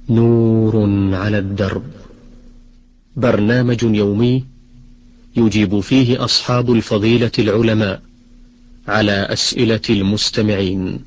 نور على الدرب، برنامج يومي يجيب فيه أصحاب الفضيلة العلماء على أسئلة المستمعين.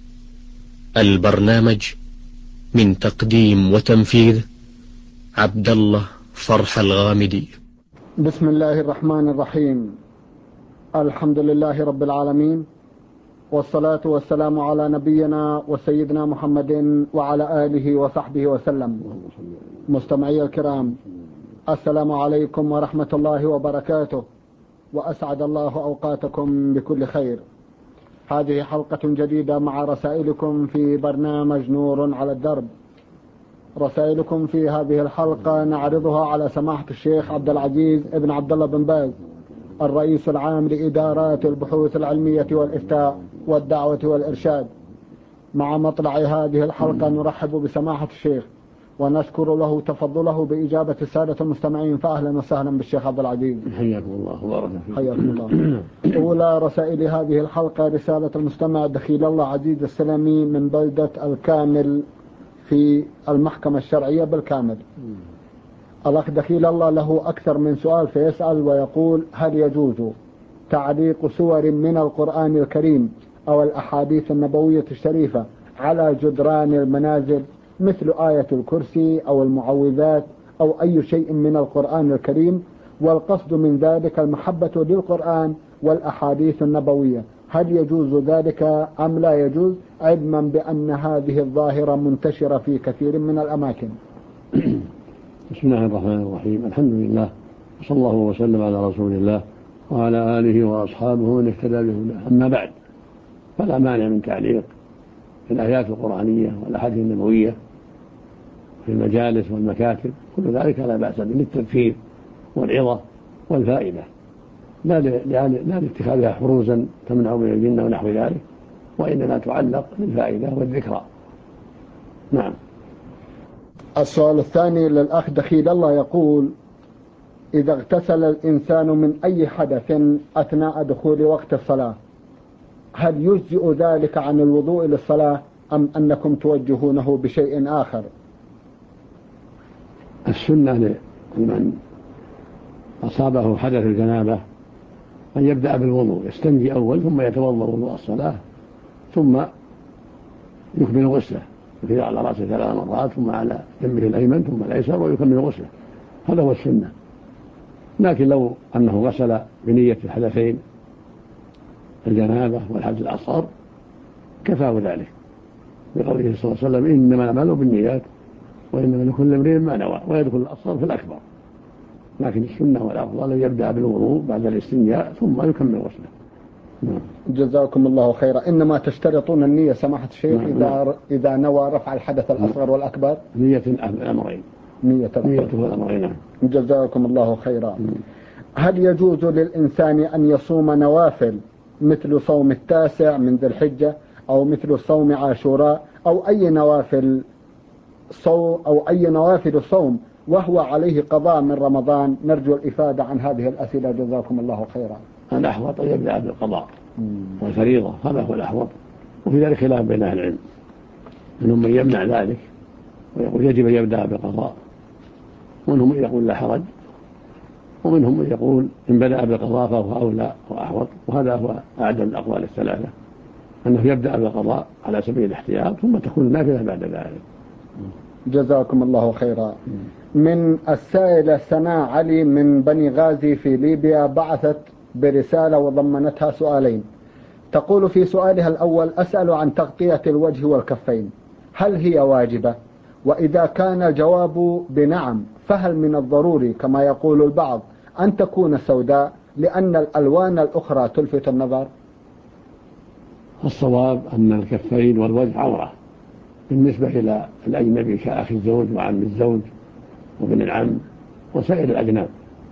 البرنامج من تقديم وتنفيذ عبد الله فرح الغامدي. بسم الله الرحمن الرحيم. الحمد لله رب العالمين، والصلاة والسلام على نبينا وسيدنا محمد وعلى آله وصحبه وسلم. مستمعي الكرام، السلام عليكم ورحمة الله وبركاته، وأسعد الله أوقاتكم بكل خير. هذه حلقة جديدة مع رسائلكم في برنامج نور على الدرب. رسائلكم في هذه الحلقة نعرضها على سماحة الشيخ عبد العزيز ابن عبد الله بن باز، الرئيس العام لإدارات البحوث العلمية والإفتاء والدعوة والإرشاد. مع مطلع هذه الحلقة نرحب بسماحة الشيخ ونشكر له تفضله بإجابة السادة المستمعين، فأهلا وسهلا بالشيخ عبد العزيز. حياكم الله وبارك فيكم. حياكم الله. أولى رسائل هذه الحلقة رسالة المستمع دخيل الله عزيز السلمي من بلدة الكامل في المحكمة الشرعية بالكامل. الأخ دخيل الله له أكثر من سؤال فيسأل ويقول: هل يجوز تعليق سور من القرآن الكريم أو الأحاديث النبوية الشريفة على جدران المنازل مثل آية الكرسي أو المعوذات أو أي شيء من القرآن الكريم، والقصد من ذلك المحبة للقرآن والأحاديث النبوية؟ هل يجوز ذلك أم لا يجوز، علما بأن هذه الظاهرة منتشرة في كثير من الأماكن؟ بسم الله الرحمن الرحيم. الحمد لله، وصلى الله وسلم على رسول الله وعلى آله وأصحابه ومن اهتدى بهداه. أما بعد، فلا مانع من تعليق الآيات القرآنية والأحاديث النبوية في المجالس والمكاتب، كل ذلك لا بأس به للتذكير والعظة والفائدة، لا لاتخاذها حروزا تمنع من الجنة ونحو ذلك، وإنما تعلق للفائدة والذكرى. نعم. السؤال الثاني للأخ دخيل الله يقول: إذا اغتسل الإنسان من أي حدث أثناء دخول وقت الصلاة، هل يجزئ ذلك عن الوضوء للصلاة أم أنكم توجهونه بشيء آخر؟ السنة لمن أصابه حدث الجنابة أن يبدأ بالوضوء، يستنجي أول ثم يتوضأ وضوء الصلاة، ثم يكمل غسله، يفيض على رأسه 3 مرات ثم على جنبه الأيمن ثم الأيسر ويكمل غسله. هذا هو السنة. لكن لو أنه غسل بنية الحدثين الجنابة والحدث الأصغر كفاه ذلك، بقوله صلى الله عليه وسلم: إنما الأعمال بالنيات وإنما لكل امرئ ما نوى، ويدخل الأصغر في الأكبر. لكن السنة والأفضل أن يبدأ بالوضوء بعد الاستنجاء ثم يكمل غسله. جزاكم الله خيرا. إنما تشترطون النية سماحة الشيخ إذا نوى رفع الحدث الأصغر والأكبر؟ نية الأمرين. نية الأمرين. جزاكم الله خيرا. هل يجوز للإنسان أن يصوم نوافل مثل صوم 9 من ذي الحجة أو مثل صوم عاشوراء أو أي نوافل الصوم وهو عليه قضاء من رمضان؟ نرجو الإفادة عن هذه الأسئلة جزاكم الله خيرا. الأحوط أن يبدأ بالقضاء والفريضة، هذا هو الأحوط، وفي ذلك خلاف بين أهل العلم، منهم من يمنع ذلك ويقول يجب أن يبدأ بالقضاء، ومنهم من يقول لا حرج، ومنهم من يقول إن بدأ بالقضاء فهو أولى وأحوط، وهذا هو أعدل الأقوال الثلاثة، أنه يبدأ بالقضاء على سبيل الاحتياط ثم تكون النافلة بعد ذلك. جزاكم الله خيرا. من السائلة سناء علي من بني غازي في ليبيا بعثت برسالة وضمنتها سؤالين. تقول في سؤالها الأول: أسأل عن تغطية الوجه والكفين، هل هي واجبة؟ وإذا كان الجواب بنعم، فهل من الضروري كما يقول البعض أن تكون سوداء لأن الألوان الأخرى تلفت النظر؟ الصواب أن الكفين والوجه عورة بالنسبة إلى الأجنبي كأخي الزوج وعم الزوج وابن العم وسائر الأجناب،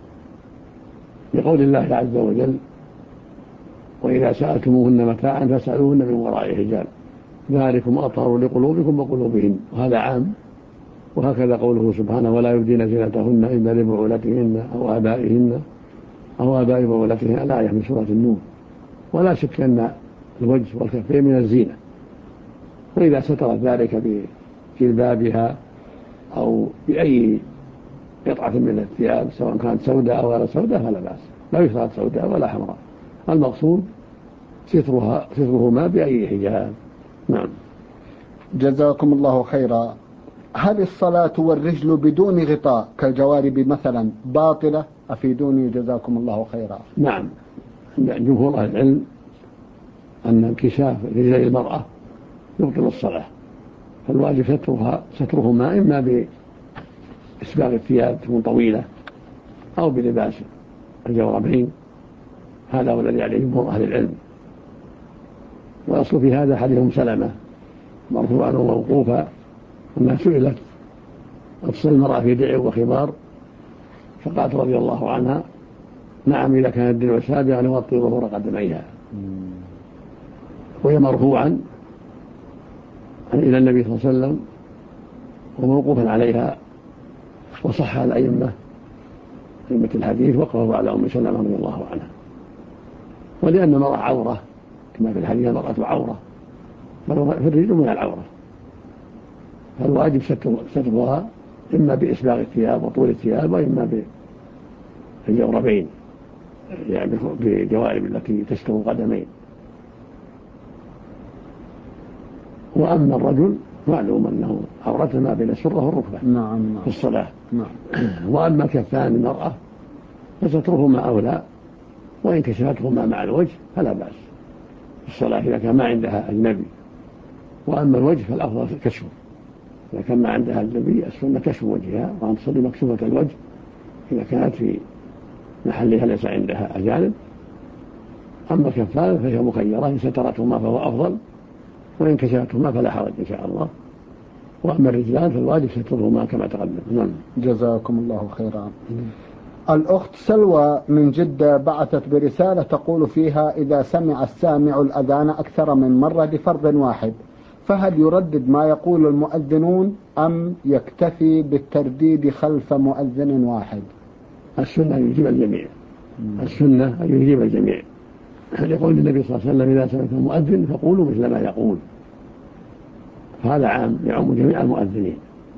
لقول الله عز وجل: وإذا سألتموهن متاعا فاسألوهن من وراء حجاب ذلكم أطهر لقلوبكم وقلوبهن، وهذا عام. وهكذا قوله سبحانه: ولا يبدين زينتهن إلا لبعولتهن أو آبائهن أو آباء بعولتهن، الآية من سورة النور. ولا شك أن الوجه والكفين من الزينة، وإذا سترت ذلك بجلبابها أو بأي قطعة من الثياب سواء كانت سوداء أو غير سوداء فلا بأس، لا يشترط سوداء ولا حمراء، المقصود سترهما بأي حجاب. نعم. جزاكم الله خيرا. هل الصلاة والرجل بدون غطاء كالجوارب مثلا باطلة؟ أفيدوني جزاكم الله خيرا. نعم، جمهور أهل العلم أن انكشاف رجلي المرأة يبطل الصلاة، فالواجب سترهما إما بإسباغ الثياب تكون طويلة أو بلباس الجوربين، هذا هو الذي عليه جمهور أهل العلم. وأصل في هذا حديث سلمة مرفوعا وموقوفا أنها سئلت أفصل المرأة في درع وخمار، فقالت رضي الله عنها: نعم إذا كان الدرع سابغا يغطي ظهور قدميها. وهي مرفوعا إلى النبي صلى الله عليه وسلم وموقوفا عليها، وصح الأئمة الحديث وقفوا على أم سلمة رضي الله عنها. ولأن المرأة عورة كما في الحديث المرأة عورة، فالرجل من العورة، فالواجب سترها إما بإسباغ الثياب وطول الثياب وإما بالجوربين، يعني بجوارب التي تستر القدمين. وأما الرجل معلوم أنه عورته ما بين السرة والركبة في الصلاة. وأما كفان المرأة فسترهما أولى، وإن كشفتهما مع الوجه فلا بأس في الصلاة إذا كان ما عندها أجنبي. وأما الوجه فالأفضل كشفه، إذا كان ما عندها أجنبي السنة كشف وجهها وأن تصلي مكشوفة الوجه إذا كانت في محلها ليس عندها أجانب. أما كفان فهي مخيرة، إن سترتهما فهو أفضل، وإن كشفتهما فلا حرج إن شاء الله. وأما الرجلان فالواجب سترهما كما تقدم. نعم. جزاكم الله خيرا. الأخت سلوى من جدة بعثت برسالة تقول فيها: إذا سمع السامع الأذان أكثر من مرة لفرض واحد فهل يردد ما يقول المؤذنون أم يكتفي بالترديد خلف مؤذن واحد؟ السنة أن يجيب الجميع. السنة أن يجيب الجميع، يقول النبي صلى الله عليه وسلم: إذا سمعتم المؤذن فقولوا مثل ما يقول. هذا عام يعم جميع المؤذنين،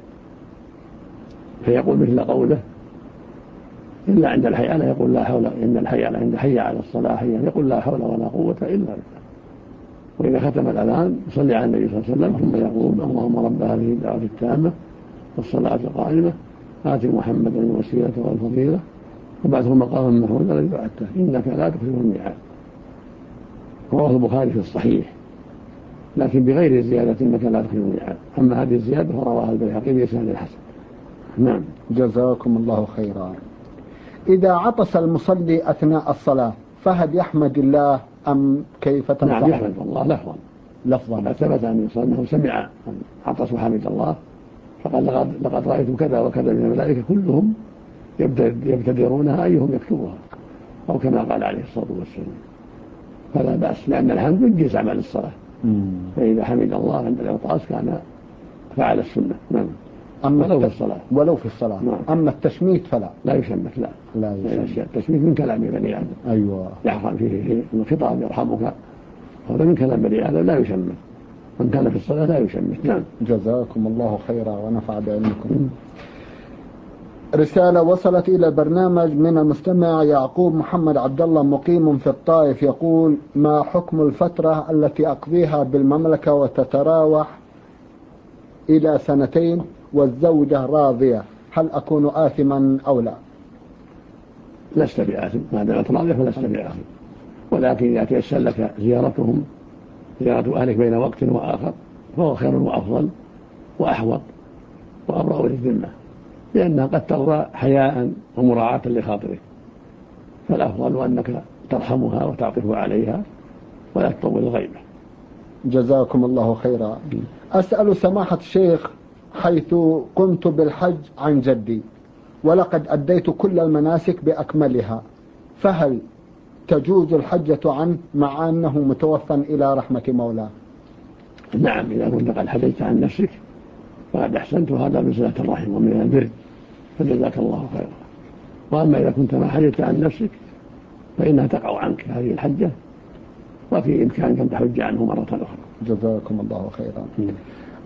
فيقول مثل قوله، إلا عند الحيالة يقول لا حول، إن الحيالة عند حي على الصلاة يقول لا حول ولا قوة إلا بالله. وإذا ختم الأذان يصلي على النبي صلى الله عليه وسلم ثم يقول: اللهم رب هذه الدعوة التامة والصلاة القائمة آت محمدا الوسيلة والفضيلة وبعثه مقاما محمودا الذي وعدته إنك لا تخلف الميعاد. رواه البخاري في الصحيح، لكن بغير زيادة إنك لا تخلف الميعاد. أما هذه الزيادة فرواها البيهقي بإسناد الحسن. نعم. جزاكم الله خيرا. إذا عطس المصلي أثناء الصلاة فهل يحمد الله أم كيف تنصح؟ نعم يحمد الله لفظا. ثبت أنه سمع عطس وحمد الله، فقال: لقد رأيت كذا وكذا من الملائكة كلهم يبتدرونها أيهم يكتبها، أو كما قال عليه الصلاة والسلام. فلا بأس، لأن الحمد ينجز عمل الصلاة. فإذا حمد الله عند العطاس كان فعل السنة. نعم. ولو في الصلاة. نعم. أما التشميت فلا لا يشمت. لا يشمت. التشميت من كلام بني آدم. أيوة. يحرم فيه الخطاب يرحمك، هذا من كلام بني آدم لا يشمت. من كان في الصلاة لا يشمت. نعم. جزاكم الله خيرا ونفع بعلمكم. رسالة وصلت إلى البرنامج من المستمع يعقوب محمد عبد الله مقيم في الطائف، يقول: ما حكم الفترة التي أقضيها بالمملكة وتتراوح إلى 2 والزوجة راضية، هل أكون آثما أو لا؟ لست بآثم، ما دامت راضية فلست بآثم، ولكن إذا تيسر لك زيارة أهلك بين وقت وآخر فهو خير وأفضل وأحوط وأبرأ للذمة، لأنها قد ترضى حياء ومراعاة لخاطرك، فالأفضل أنك ترحمها وتعطف عليها ولا تطول الغيبة. جزاكم الله خيرا. أسأل سماحة الشيخ، حيث قمت بالحج عن جدي ولقد أديت كل المناسك بأكملها، فهل تجوز الحجة عنه مع أنه متوفى إلى رحمة مولاه؟ نعم، إذا كنت قد حججت عن نفسك فقد أحسنت، وهذا من صلة الرحم ومن البر، فجزاك الله خيرا. وأما إذا كنت ما حججت عن نفسك فإنها تقع عنك هذه الحجة، وفي إمكانك أن تحج عنه مرة أخرى. جزاكم الله خيرا.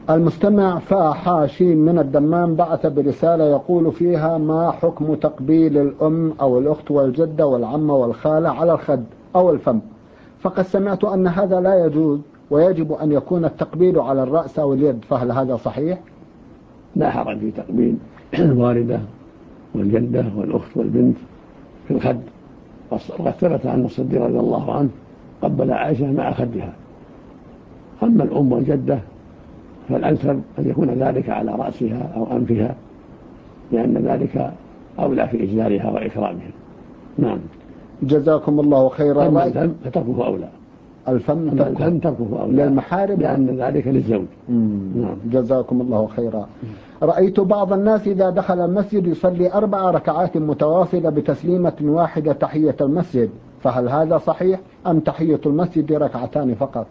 المستمع فحاشي من الدمام بعث برسالة يقول فيها: ما حكم تقبيل الأم أو الأخت والجدة والعمة والخالة على الخد أو الفم؟ فقد سمعت أن هذا لا يجوز ويجب أن يكون التقبيل على الرأس أو اليد، فهل هذا صحيح؟ لا حرج في تقبيل الوالدة والجدة والأخت والبنت في الخد، وقد ثبت أن الصديق رضي الله عنه قبل عائشة مع خدها. أما الأم والجدة فالأنسب أن يكون ذلك على رأسها أو أنفها، لأن ذلك أولى في إجلالها وإكرامها. نعم. جزاكم الله خيرا. أما الفم فتركه أولى. الفم تركه أولى للمحارم، لأن ذلك للزوج. نعم. جزاكم الله خيرا. رأيت بعض الناس إذا دخل المسجد يصلي 4 ركعات متواصلة بتسليمة واحدة تحية المسجد، فهل هذا صحيح أم تحية المسجد 2 ركعتان فقط؟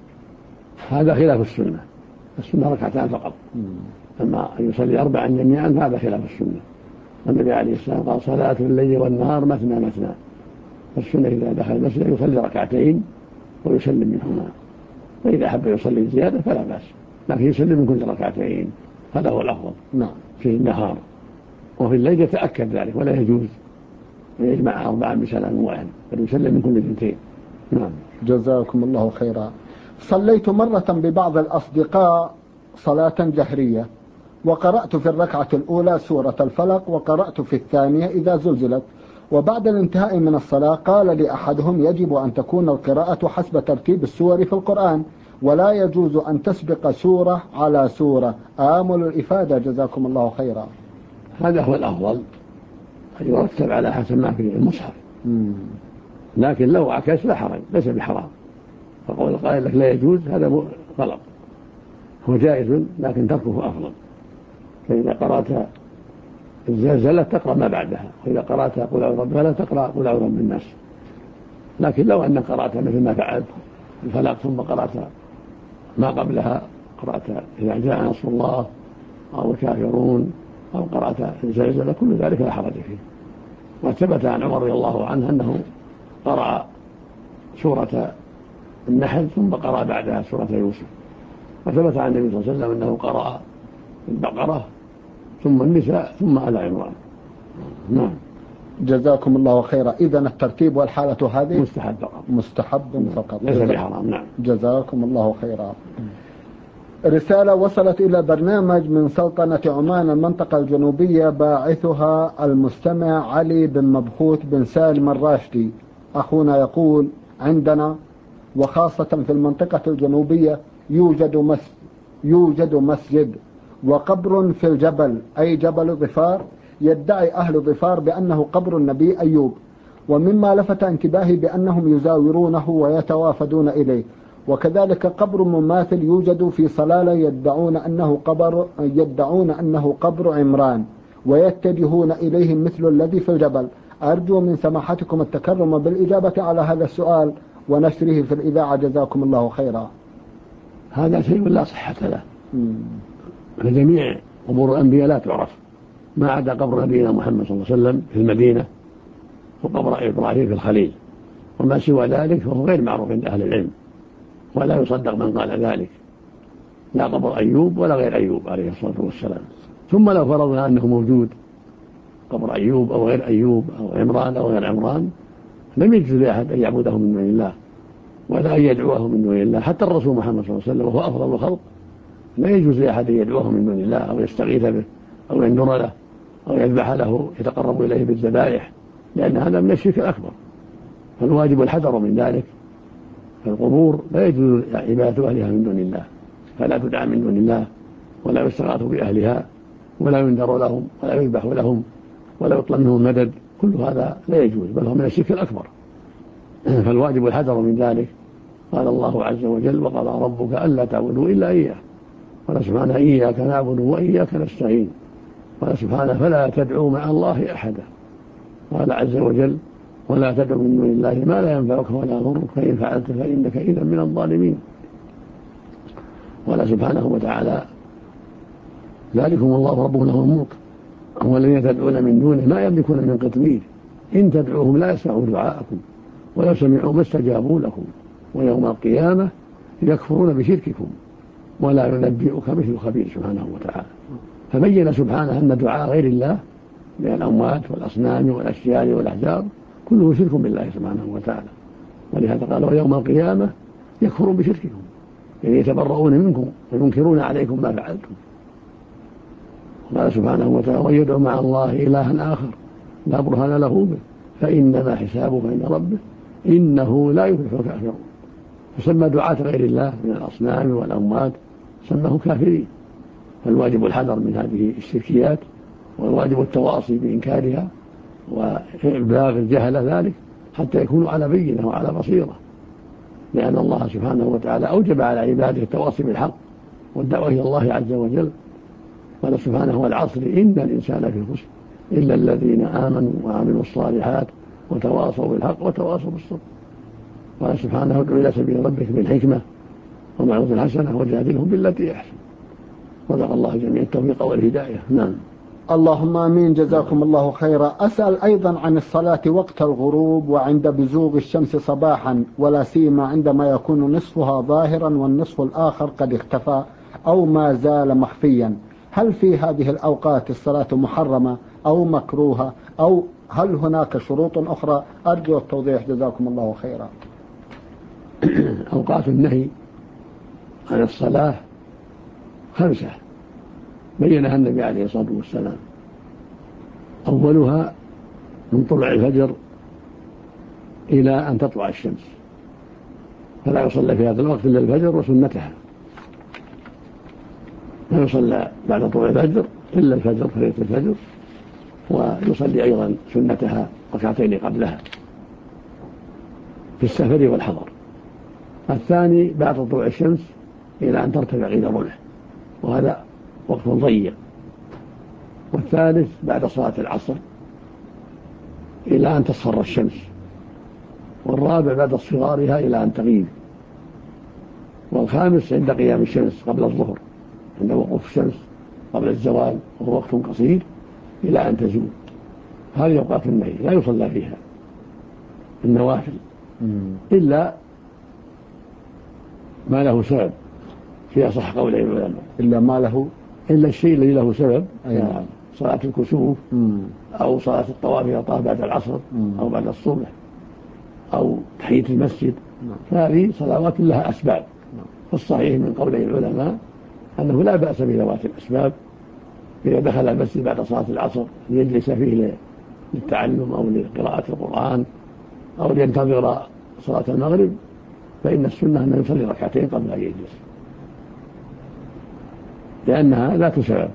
هذا خلاف السنة. السنة 2 ركعتان فقط. أما أن يصلي 4 جميعا فهذا خلاف السنة. النبي عليه السلام قال: صلاة الليل والنهار مثنى مثنى. السنة إذا دخل المسجد يصلي 2 ركعتين ويسلم منهما، فإذا أحب يصلي زيادة فلا بأس، لكن يسلم من كل 2 ركعتين، هذا هو الأفضل. نعم. في النهار، وفي الليل يتأكد ذلك ولا يجوز أن يجمع 4 بسلام واحد، بل يسلم من كل 2. نعم. جزاكم الله خيرا. صليت مرة ببعض الأصدقاء صلاة جهرية، وقرأت في الركعة الأولى سورة الفلق، وقرأت في الثانية إذا زلزلت، وبعد الانتهاء من الصلاة قال لي أحدهم: يجب أن تكون القراءة حسب ترتيب السور في القرآن، ولا يجوز أن تسبق سورة على سورة. آمل الإفادة جزاكم الله خيرا. هذا هو الأفضل، أن يرتب على حسب ما في المصحف. لكن لو عكس لا حرج، ليس بحرام. فقول القائل لك لا يجوز هذا غلط، هو جائز لكن تركه أفضل. فإذا قرأت الزلزلة تقرأ ما بعدها، وإذا قرأت قل أعوذ برب الفلق تقرأ قل أعوذ برب الناس. لكن لو أنك قرأت مثل ما فعلت الفلق ثم قرأت ما قبلها، قرأت إذا جاء نصر الله أو الكافرون أو قرأت الزلزلة، كل ذلك لا حرج فيه. وثبت عن عمر رضي الله عنه أنه قرأ سورة النحل ثم قرأ بعدها سورة يوسف. وثبت عن النبي صلى الله عليه وسلم أنه قرأ البقرة ثم النساء ثم آل عمران. نعم. جزاكم الله خيرا. إذن الترتيب والحالة هذه مستحب فقط. مستحب فقط، ليس بحرام. نعم. جزاكم الله خيرا. رسالة وصلت إلى برنامج من سلطنة عمان المنطقة الجنوبية، باعثها المستمع علي بن مبخوت بن سالم الراشدي. أخونا يقول: عندنا وخاصة في المنطقة الجنوبية يوجد مسجد وقبر في الجبل، أي جبل ظفار، يدعي أهل ظفار بأنه قبر النبي أيوب، ومما لفت انتباهي بأنهم يزاورونه ويتوافدون إليه. وكذلك قبر مماثل يوجد في صلالة يدعون أنه قبر عمران، ويتجهون إليه مثل الذي في الجبل. أرجو من سماحتكم التكرم بالإجابة على هذا السؤال ونشره في الإذاعة، جزاكم الله خيرا. هذا شيء لا صحة له. فجميع قبور الأنبياء لا تعرف، ما عدا قبر نبينا محمد صلى الله عليه وسلم في المدينة وقبر إبراهيم في الخليل، وما سوى ذلك فهو غير معروف عند أهل العلم، ولا يصدق من قال ذلك، لا قبر أيوب ولا غير أيوب عليه الصلاة والسلام. ثم لو فرضنا أنه موجود قبر أيوب أو غير أيوب أو عمران أو غير عمران، لم يجوز لأحد أن يعبده من دون الله ولا أن يدعوه من دون الله. حتى الرسول محمد صلى الله عليه وسلم وهو أفضل الخلق لا يجوز لأحد أن يدعوه من دون الله أو يستغيث به أو ينذر له أو يذبح له يتقرب إليه بالذبائح، لأن هذا من الشرك الأكبر. فالواجب الحذر من ذلك. فالقبور لا يجوز عبادة أهلها من دون الله، فلا تدعى من دون الله ولا يستغاث بأهلها ولا ينذر لهم ولا يذبح لهم ولا يطلب منهم المدد، كل هذا لا يجوز، بل هو من الشرك الأكبر. فالواجب الحذر من ذلك. قال الله عز وجل: وقضى ربك ألا تعبدوا إلا إياه. قال سبحانه: إياك نعبد وإياك نستعين. قال سبحانه: فلا تدعوا مع الله أحدا. قال عز وجل: ولا تدعوا من دون الله ما لا ينفعك ولا يضرك، فإن فعلت فإنك إذا من الظالمين. قال سبحانه وتعالى: ذلكم الله ربكم له الملك هو الذين تدعون من دونه ما يملكون من قطمير إن تدعوهم لا يسمعوا دعاءكم ولو سمعوا ما استجابوا لكم ويوم القيامة يكفرون بشرككم ولا ينبئك مثل خبير سبحانه وتعالى. فبين سبحانه أن دعاء غير الله من الأموات والأصنام والأشجار والأحجار كله شرك بالله سبحانه وتعالى. ولهذا قال ويوم القيامة يكفرون بشرككم، يعني يتبرؤون منكم وينكرون عليكم ما فعلتم. قال سبحانه وتعالى ويدعو مع الله إلها آخر لا برهان له به فإنما حسابه عند ربه إنه لا يفلح الكافرون. فسمى دعاة غير الله من الأصنام والأموات سماه كافرين. فالواجب الحذر من هذه الشركيات، والواجب التواصي بإنكارها وإبلاغ الجهل ذلك حتى يكونوا على بينة وعلى بصيرة، لأن الله سبحانه وتعالى أوجب على عباده التواصي بالحق والدعوة إلى الله عز وجل. قال سبحانه والعصر إن الإنسان في خسر إلا الذين آمنوا وعملوا الصالحات وتواصوا بالحق وتواصوا بالصبر. قال سبحانه ادع إلى سبيل ربك بالحكمة وموعظة الحسنة وجادلهم بالتي أحسن. وذكر الله جميع التوفيق والهداية. نعم. اللهم آمين. جزاكم الله خيرا. أسأل أيضا عن الصلاة وقت الغروب وعند بزوغ الشمس صباحا، ولا سيما عندما يكون نصفها ظاهرا والنصف الآخر قد اختفى أو ما زال مخفيا، هل في هذه الأوقات الصلاة محرمة أو مكروهة، أو هل هناك شروط أخرى؟ أرجو التوضيح جزاكم الله خيرا. أوقات النهي عن الصلاة 5 بينها النبي عليه الصلاة والسلام. أولها من طلوع الفجر إلى أن تطلع الشمس، فلا يصلى في هذا الوقت إلا الفجر وسنتها، لا يصلى بعد طلوع الفجر إلا الفجر فريضة الفجر، ويصلي أيضا سنتها ركعتين قبلها في السفر والحضر. الثاني بعد طلوع الشمس إلى أن ترتفع إلى رمح، وهذا وقت ضيق. والثالث بعد صلاة العصر إلى أن تصفر الشمس. والرابع بعد اصفرارها إلى أن تغيب. والخامس عند قيام الشمس قبل الظهر، عند وقوف الشمس قبل الزوال وهو وقت قصير إلى أن تزول. هذه أوقات النهي لا يصلى فيها النوافل إلا ما له سبب، في أصح قولي العلماء إلا ما له إلا الشيء الذي له سبب، يعني صلاة الكسوف أو صلاة الطواف إذا طاف بعد العصر أو بعد الصبح أو تحية المسجد. هذه صلوات لها أسباب. فالصحيح من قولي العلماء أنه لا بأس بذوات الأسباب. إذا دخل المسجد بعد صلاة العصر ليجلس فيه للتعلم أو لقراءة القرآن أو لينتظر صلاة المغرب، فإن السنة أنه يصلي ركعتين قبل أن يجلس، لأنها لا تسبب.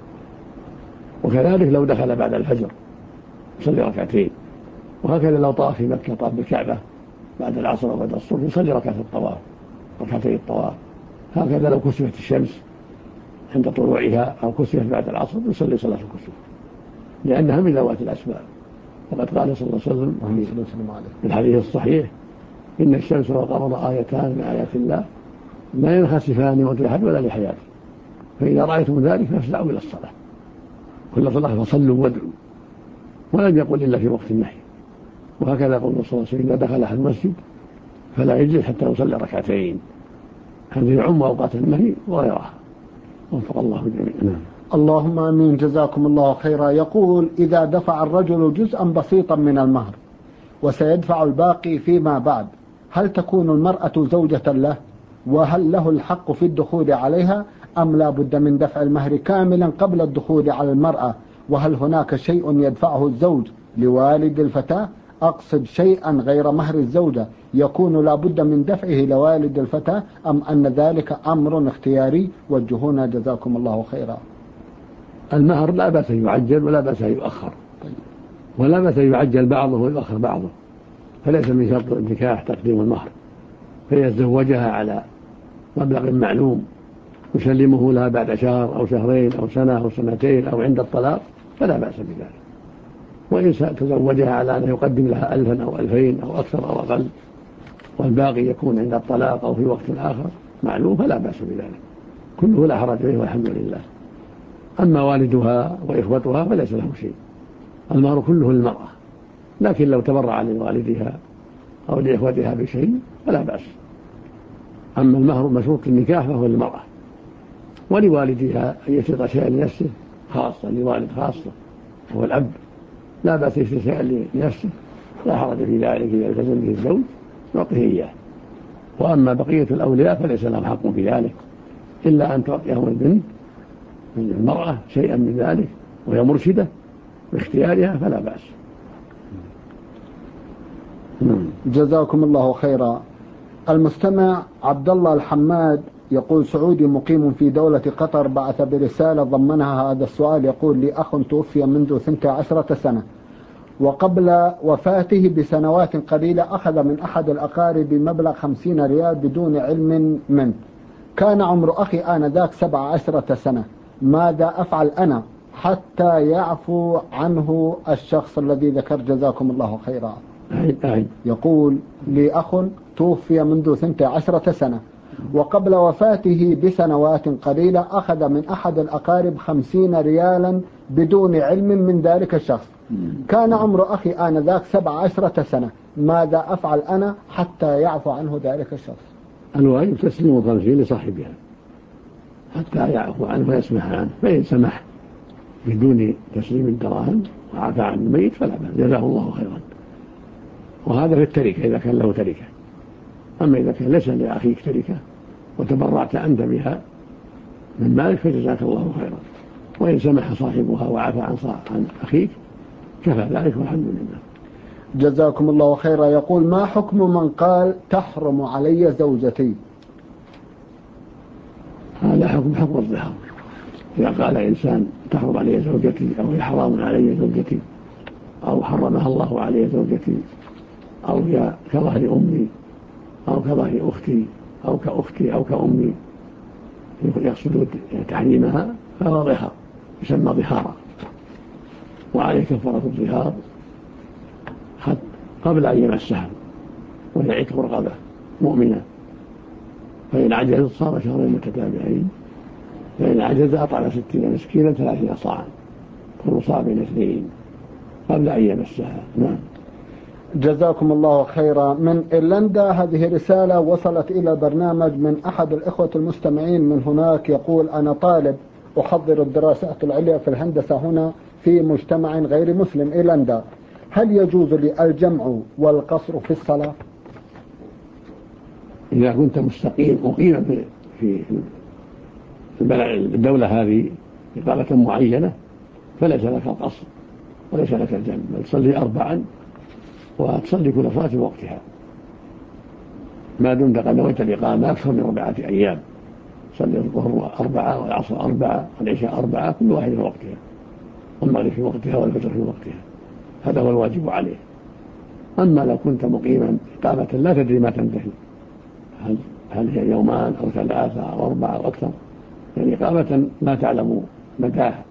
وكذلك لو دخل بعد الفجر يصلي ركعتين. وهكذا لو طاف في مكة طاف بالكعبة بعد العصر وبعد الصبح يصلي ركعتي الطواف. هكذا لو كسفت الشمس عند طلوعها أو كسفت بعد العصر يصلي صلاة الكسوف، لأنها من ذوات الأسباب. وقد قال صلى الله عليه وسلم في الحديث الصحيح إن الشمس والقمر آيتان من آيات الله لا ينخسفان لموت أحد ولا لحياته، فإذا رأيتم ذلك فافزعوا إلى الصلاة، كل صلاة فصلوا وادعوا. ولم يقل إلا في وقت النهي. وهكذا قول صلى الله عليه وسلم إذا دخل أحد المسجد فلا يجلس حتى يصلي ركعتين. هذا يعم أوقات النهي وغيرها. وفق الله جميعا. اللهم آمين. جزاكم الله خيرا. يقول إذا دفع الرجل جزءا بسيطا من المهر وسيدفع الباقي فيما بعد، هل تكون المرأة زوجة له؟ وهل له الحق في الدخول عليها أم لا بد من دفع المهر كاملا قبل الدخول على المرأة؟ وهل هناك شيء يدفعه الزوج لوالد الفتاة، أقصد شيئا غير مهر الزوجة يكون لا بد من دفعه لوالد الفتاة، أم أن ذلك أمر اختياري؟ وجهونا جزاكم الله خيرا. المهر لا بأس يعجل ولا بأس يؤخر، ولا بأس يعجل بعضه ويؤخر بعضه، فليس من شرط النكاح تقديم المهر. فيتزوجها على مبلغ معلوم يسلمه لها بعد شهر أو شهرين أو سنة أو سنتين أو عند الطلاق فلا بأس بذلك. وإن تزوجها على أن يقدم لها 1000 أو 2000 أو أكثر أو أقل والباقي يكون عند الطلاق أو في وقت آخر معلوم فلا بأس بذلك، كله لا حرج فيه والحمد لله. أما والدها وإخوتها فليس له شيء، المهر كله للمرأة، لكن لو تبرع لوالدها أو لإخوتها بشيء فلا بأس. أما المهر مشروط النكاح فهو للمرأة ولوالدها أن يشترط شيئا لنفسه خاصة، لوالد خاصة هو الأب لا بأس يشترط شيئا لنفسه، لا حرج في ذلك إذا التزم به الزوج يعطيه إياه. وأما بقية الأولياء فليس لهم حق في ذلك إلا أن تعطيهم البنت من المرأة شيئا من ذلك وهي مرشدة باختيارها فلا بأس. جزاكم الله خيرا. المستمع عبد الله الحماد يقول: سعودي مقيم في دولة قطر بعث برسالة ضمنها هذا السؤال، يقول: لي أخ توفي منذ 12 سنة، وقبل وفاته بسنوات قليلة أخذ من أحد الأقارب مبلغ 50 ريال بدون علم منه. كان عمر أخي آنذاك 17 سنة، ماذا أفعل أنا حتى يعفو عنه الشخص الذي ذكر؟ جزاكم الله خيرا. يقول: لي أخ توفي منذ 12 سنة، وقبل وفاته بسنوات قليلة أخذ من أحد الأقارب 50 ريالا بدون علم من ذلك الشخص. كان عمر أخي آنذاك 17 سنة، ماذا أفعل أنا حتى يعفو عنه ذلك الشخص؟ الواجب تسليم 50 لصاحبها حتى يعفو عنه ويسمح عنه، فإن سمح بدون تسليم الدراهم وعفى عن الميت فلا بأس، جزاه الله خيرا. وهذا في التركة إذا كان له تركة. أما إذا كان ليس لأخيك تركة وتبرعت أنت بها من مالك فجزاك الله خيرا، وإن سمح صاحبها وعفى عن أخيك كفى ذلك والحمد لله. جزاكم الله خيرا. يقول: ما حكم من قال تحرم علي زوجتي؟ هذا حكم الظهار. إذا قال إنسان تحرم علي زوجتي أو هي حرام علي زوجتي أو حرمها الله علي زوجتي أو هي كظهر أمي أو كظهر أختي أو كأختي أو كأمي يقصد تحريمها فهو ظهار، يسمى ظهارا، وعليه كفارة الظهار قبل أن يمسها، وهي عتق رقبة مؤمنة، فإن عجزت صار شهرين متتابعين، فإن عجز أطعم 60 مسكينا 30 صاعا كل صاع بين 2 قبل أن يمسها. نعم. جزاكم الله خيرا. من إيرلندا هذه رسالة وصلت إلى برنامج من أحد الإخوة المستمعين من هناك، يقول: أنا طالب أحضر الدراسات العليا في الهندسة هنا في مجتمع غير مسلم إيرلندا، هل يجوز لي الجمع والقصر في الصلاة؟ إذا كنت مقيما في الدولة هذه إقامة معينة فليس لك القصر وليس لك الجمع، بل تصلي 4 وتصلي كل صلاة في وقتها ما دمت قد نويت الإقامة أكثر من 4 أيام. تصلي الظهر 4 والعصر 4 والعشاء 4 كل واحد في وقتها، والمغرب في وقتها والفجر في وقتها، هذا هو الواجب عليه. أما لو كنت مقيما إقامة لا تدري ما تنتهي، هل هي 2 أو 3 أو 4 أو أكثر، يعني إقامة لا تعلم مداها،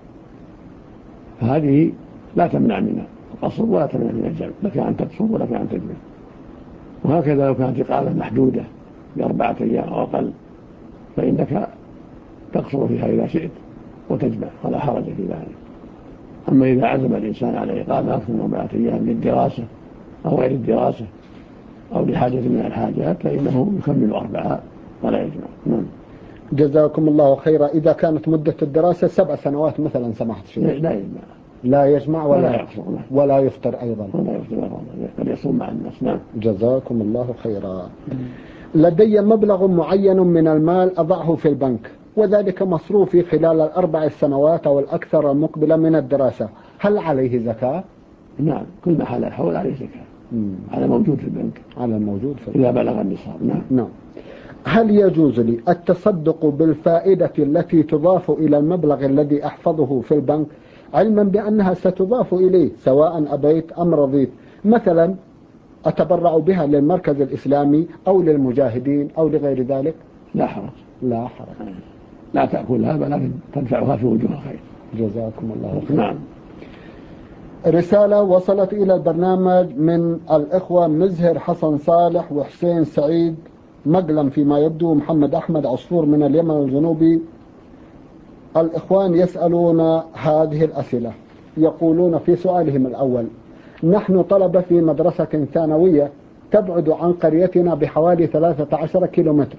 فهذه لا تمنع من القصر ولا تمنع من الجمع، لك أن تقصر ولك أن تجمع. وهكذا لو كانت إقامة محدودة ب4 أيام أو أقل فإنك تقصر فيها إذا شئت وتجمع ولا حرج في ذلك. أما إذا عزم الإنسان على إقامة أكثر من 4 أيام للدراسة أو غير الدراسة أو لحاجة من الحاجات فإنه يكمل 4 ولا يجمع. نعم. جزاكم الله خيرا. إذا كانت مدة الدراسة 7 سنوات مثلا سمحت شيء لا يجمع، لا يجمع ولا يفطر أيضا، قد يصوم مع الناس. نعم. جزاكم الله خيرا. لدي مبلغ معين من المال أضعه في البنك، وذلك مصروفي خلال 4 سنوات أو الأكثر المقبلة من الدراسة، هل عليه زكاة؟ نعم، كل ما حال الحول عليه زكاة على موجود في البنك، على الموجود في البنك إذا بلغ النصاب. نعم. هل يجوز لي التصدق بالفائدة التي تضاف إلى المبلغ الذي أحفظه في البنك، علما بأنها ستضاف إليه سواء أبيت أم رضيت؟ مثلا أتبرع بها للمركز الإسلامي أو للمجاهدين أو لغير ذلك. لا حرج. لا حرج. لا تأكلها بل تنفعها في وجوه خير. جزاكم الله خير. نعم. رسالة وصلت إلى البرنامج من الإخوة مزهر حسن صالح وحسين سعيد مقلم فيما يبدو محمد أحمد عصفور من اليمن الجنوبي. الإخوان يسألون هذه الأسئلة، يقولون في سؤالهم الأول: نحن طلبة في مدرسة ثانوية تبعد عن قريتنا بحوالي 13 كيلومتر،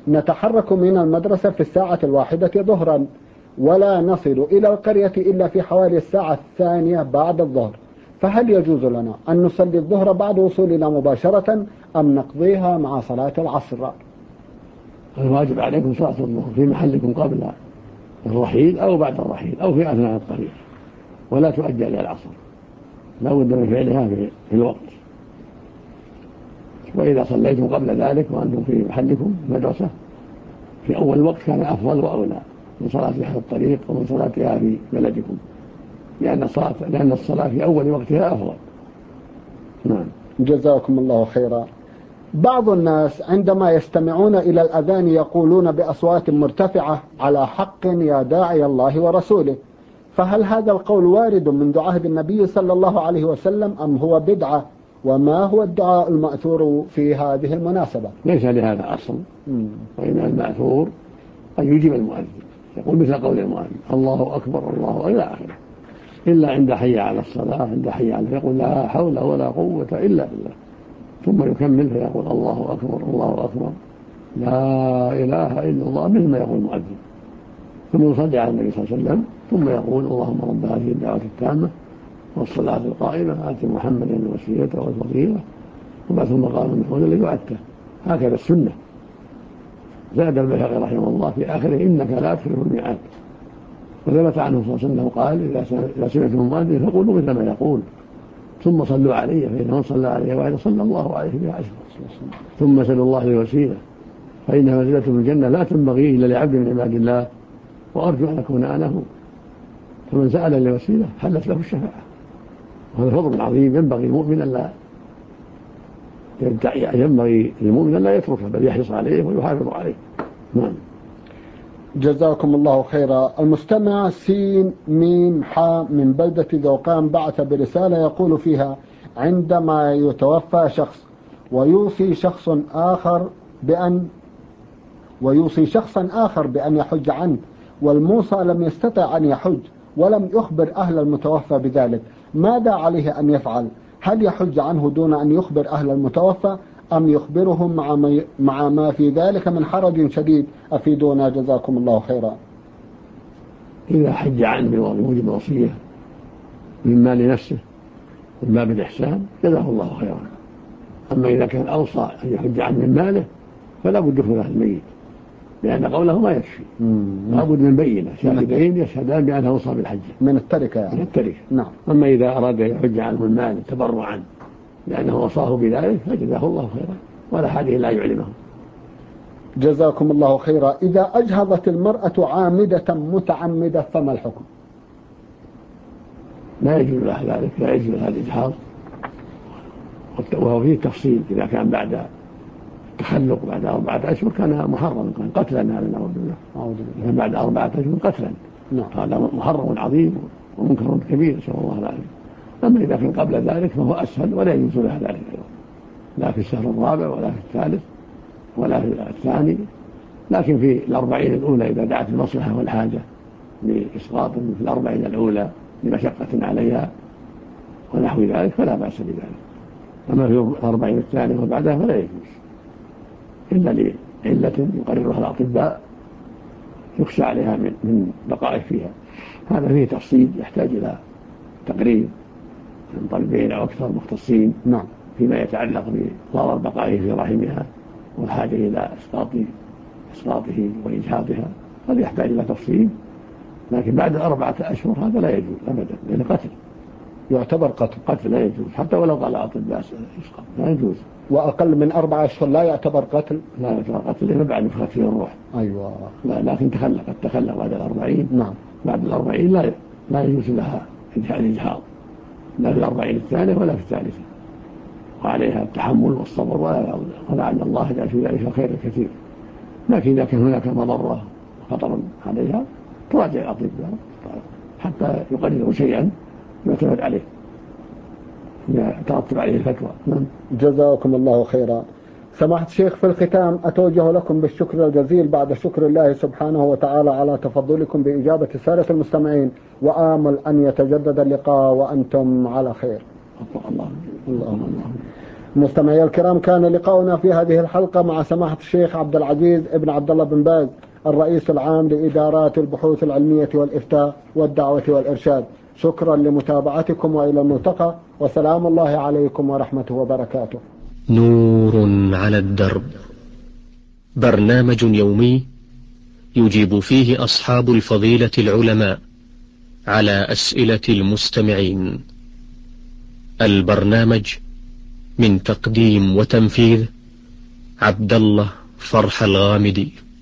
نتحرك من المدرسة في الساعة 1 ظهرا، ولا نصل إلى القرية إلا في حوالي الساعة 2 بعد الظهر، فهل يجوز لنا أن نصلي الظهر بعد وصولنا مباشرة أم نقضيها مع صلاة العصر؟ الواجب عليكم صلاة الظهر في محلكم قبل الرحيل أو بعد الرحيل أو في أثناء الطريق، ولا تؤجل إلى العصر، لا بد من فعلها في الوقت. وإذا صليتم قبل ذلك وأنتم في محلكم المدرسة في أول الوقت كان أفضل وأولى من صلاتها في الطريق ومن صلاتها في بلدكم، لأن الصلاة في أول وقتها أفضل. نعم. جزاكم الله خيرا. بعض الناس عندما يستمعون إلى الأذان يقولون بأصوات مرتفعة: على حق يا داعي الله ورسوله، فهل هذا القول وارد منذ عهد النبي صلى الله عليه وسلم أم هو بدعة؟ وما هو الدعاء المأثور في هذه المناسبة؟ ليس لهذا أصل، وإن المأثور أن يجيب المؤذن، يقول مثل قول المؤذن: الله أكبر الله إلى آخره، إلا عند حي على الصلاة، عند حي على يقول: لا حول ولا قوة إلا بالله، ثم يكمل فيقول: الله أكبر الله أكبر لا إله إلا الله، مثل ما يقول المؤذن، ثم يصلي على النبي صلى الله عليه وسلم، ثم يقول: اللهم رب هذه الدعوة التامة والصلاة القائمة آت محمدا الوسيلة والفضيلة وبعثه مقام المحمود الذي وعدته. هكذا السنة. زاد البيهقي رحمه الله في آخره: إنك لا تخلف الميعاد. وثبت عنه صلى الله عليه وسلم قال: إذا سمعتم المؤذن فقولوا مثل ما يقول، ثم صلوا عليه، فإن من صلى عليه واحد صلى الله عليه بها 10، ثم سلوا الله الوسيلة فإنها منزلة في الجنة لا تنبغي إلا لعبد من عباد الله، وأرجو أن أكون أنا هو. فمن سأل الوسيلة حلت له الشفاعة، وهذا فضل عظيم ينبغي المؤمن أن لا يتركه، بل يحرص عليه ويحافظ عليه. نعم. جزاكم الله خيرا. المستمع سين ميم حا من بلدة ذوقان بعث برسالة يقول فيها: عندما يتوفى شخص ويوصي شخصا آخر بأن يحج عنه، والموصى لم يستطع أن يحج ولم يخبر أهل المتوفى بذلك، ماذا عليه أن يفعل؟ هل يحج عنه دون أن يخبر أهل المتوفى أم يخبرهم مع ما في ذلك من حرج شديد؟ أفيدونا جزاكم الله خيرا. إذا حج عنه بموجب وصية من مال نفسه من باب الإحسان جزاه الله خيرا. أما إذا كان أوصى أن يحج عنه من ماله فلا بد يخبر الميت، لأن قوله ما يكفي، لا بد من بينة، شاهدين يشهدان بأنه أوصى بالحج من التركة يعني. من التركة. نعم. أما إذا أراد أن يحج عنه من ماله تبرعا لأنه وصاه بذلك فجزاه الله خيرا، ولا حاجة لا يعلمه. جزاكم الله خيرا. إذا أجهضت المرأة عامدة متعمدة فما الحكم؟ لا يجوز لها ذلك، لا يجوز لها الإجهاض، وهو فيه تفصيل. إذا كان بعد التخلق بعد 4 أشهر كان محرما، كان قتلا، هذا نعوذ بالله. كان بعد 4 أشهر قتلا، هذا محرم عظيم ومنكر كبير، نسأل الله العافية. أما إذا كان قبل ذلك فهو أسهل ولا يجوز لها ذلك أيضا، لا في الشهر الرابع ولا في الثالث ولا في الثاني، لكن في 40 الأولى إذا دعت المصلحة والحاجة لإسقاط في 40 الأولى لمشقة عليها ونحو ذلك فلا بأس بذلك. أما في 40 الثانية وبعدها فلا يجوز إلا لعلة يقررها الأطباء يخشى عليها من بقائه فيها. هذا فيه تفصيل يحتاج إلى تقرير من طبيبين أو أكثر مختصين فيما يتعلق بضرر بقائه في رحمها والحاجة إلى إسقاطه وإجهاضها، هذا يحتاج إلى تفصيل. لكن بعد 4 أشهر هذا لا يجوز أبدا، لأنه قتل، يعتبر قتل لا يجوز، حتى ولو قال الأطباء يسقط لا يجوز. وأقل من 4 أشهر لا يعتبر قتل؟ لا يعتبر قتل لأنه بعد نفخت فيه الروح. أيوة. لكن تخلق بعد 40. نعم. بعد 40 لا يجوز لها الإجهاض، لا في 40 الثانية ولا في الثالثة، وعليها التحمل والصبر، ولعل الله يجعل في ذلك خير كثير. لكن إذا كان هناك مضرة وخطر عليها تراجع الأطباء حتى يقرروا شيئا يعتمد عليه يترتب عليه الفتوى. جزاكم الله خيرا. سماحة الشيخ، في الختام أتوجه لكم بالشكر الجزيل بعد شكر الله سبحانه وتعالى على تفضلكم بإجابة سادة المستمعين، وآمل أن يتجدد اللقاء وأنتم على خير. الله. مستمعي الكرام، كان لقاؤنا في هذه الحلقة مع سماحة الشيخ عبد العزيز ابن عبد الله بن باز، الرئيس العام لإدارات البحوث العلمية والإفتاء والدعوة والإرشاد. شكرا لمتابعتكم، وإلى الملتقى، وسلام الله عليكم ورحمته وبركاته. نور على الدرب، برنامج يومي يجيب فيه أصحاب الفضيلة العلماء على أسئلة المستمعين. البرنامج من تقديم وتنفيذ عبد الله فرح الغامدي.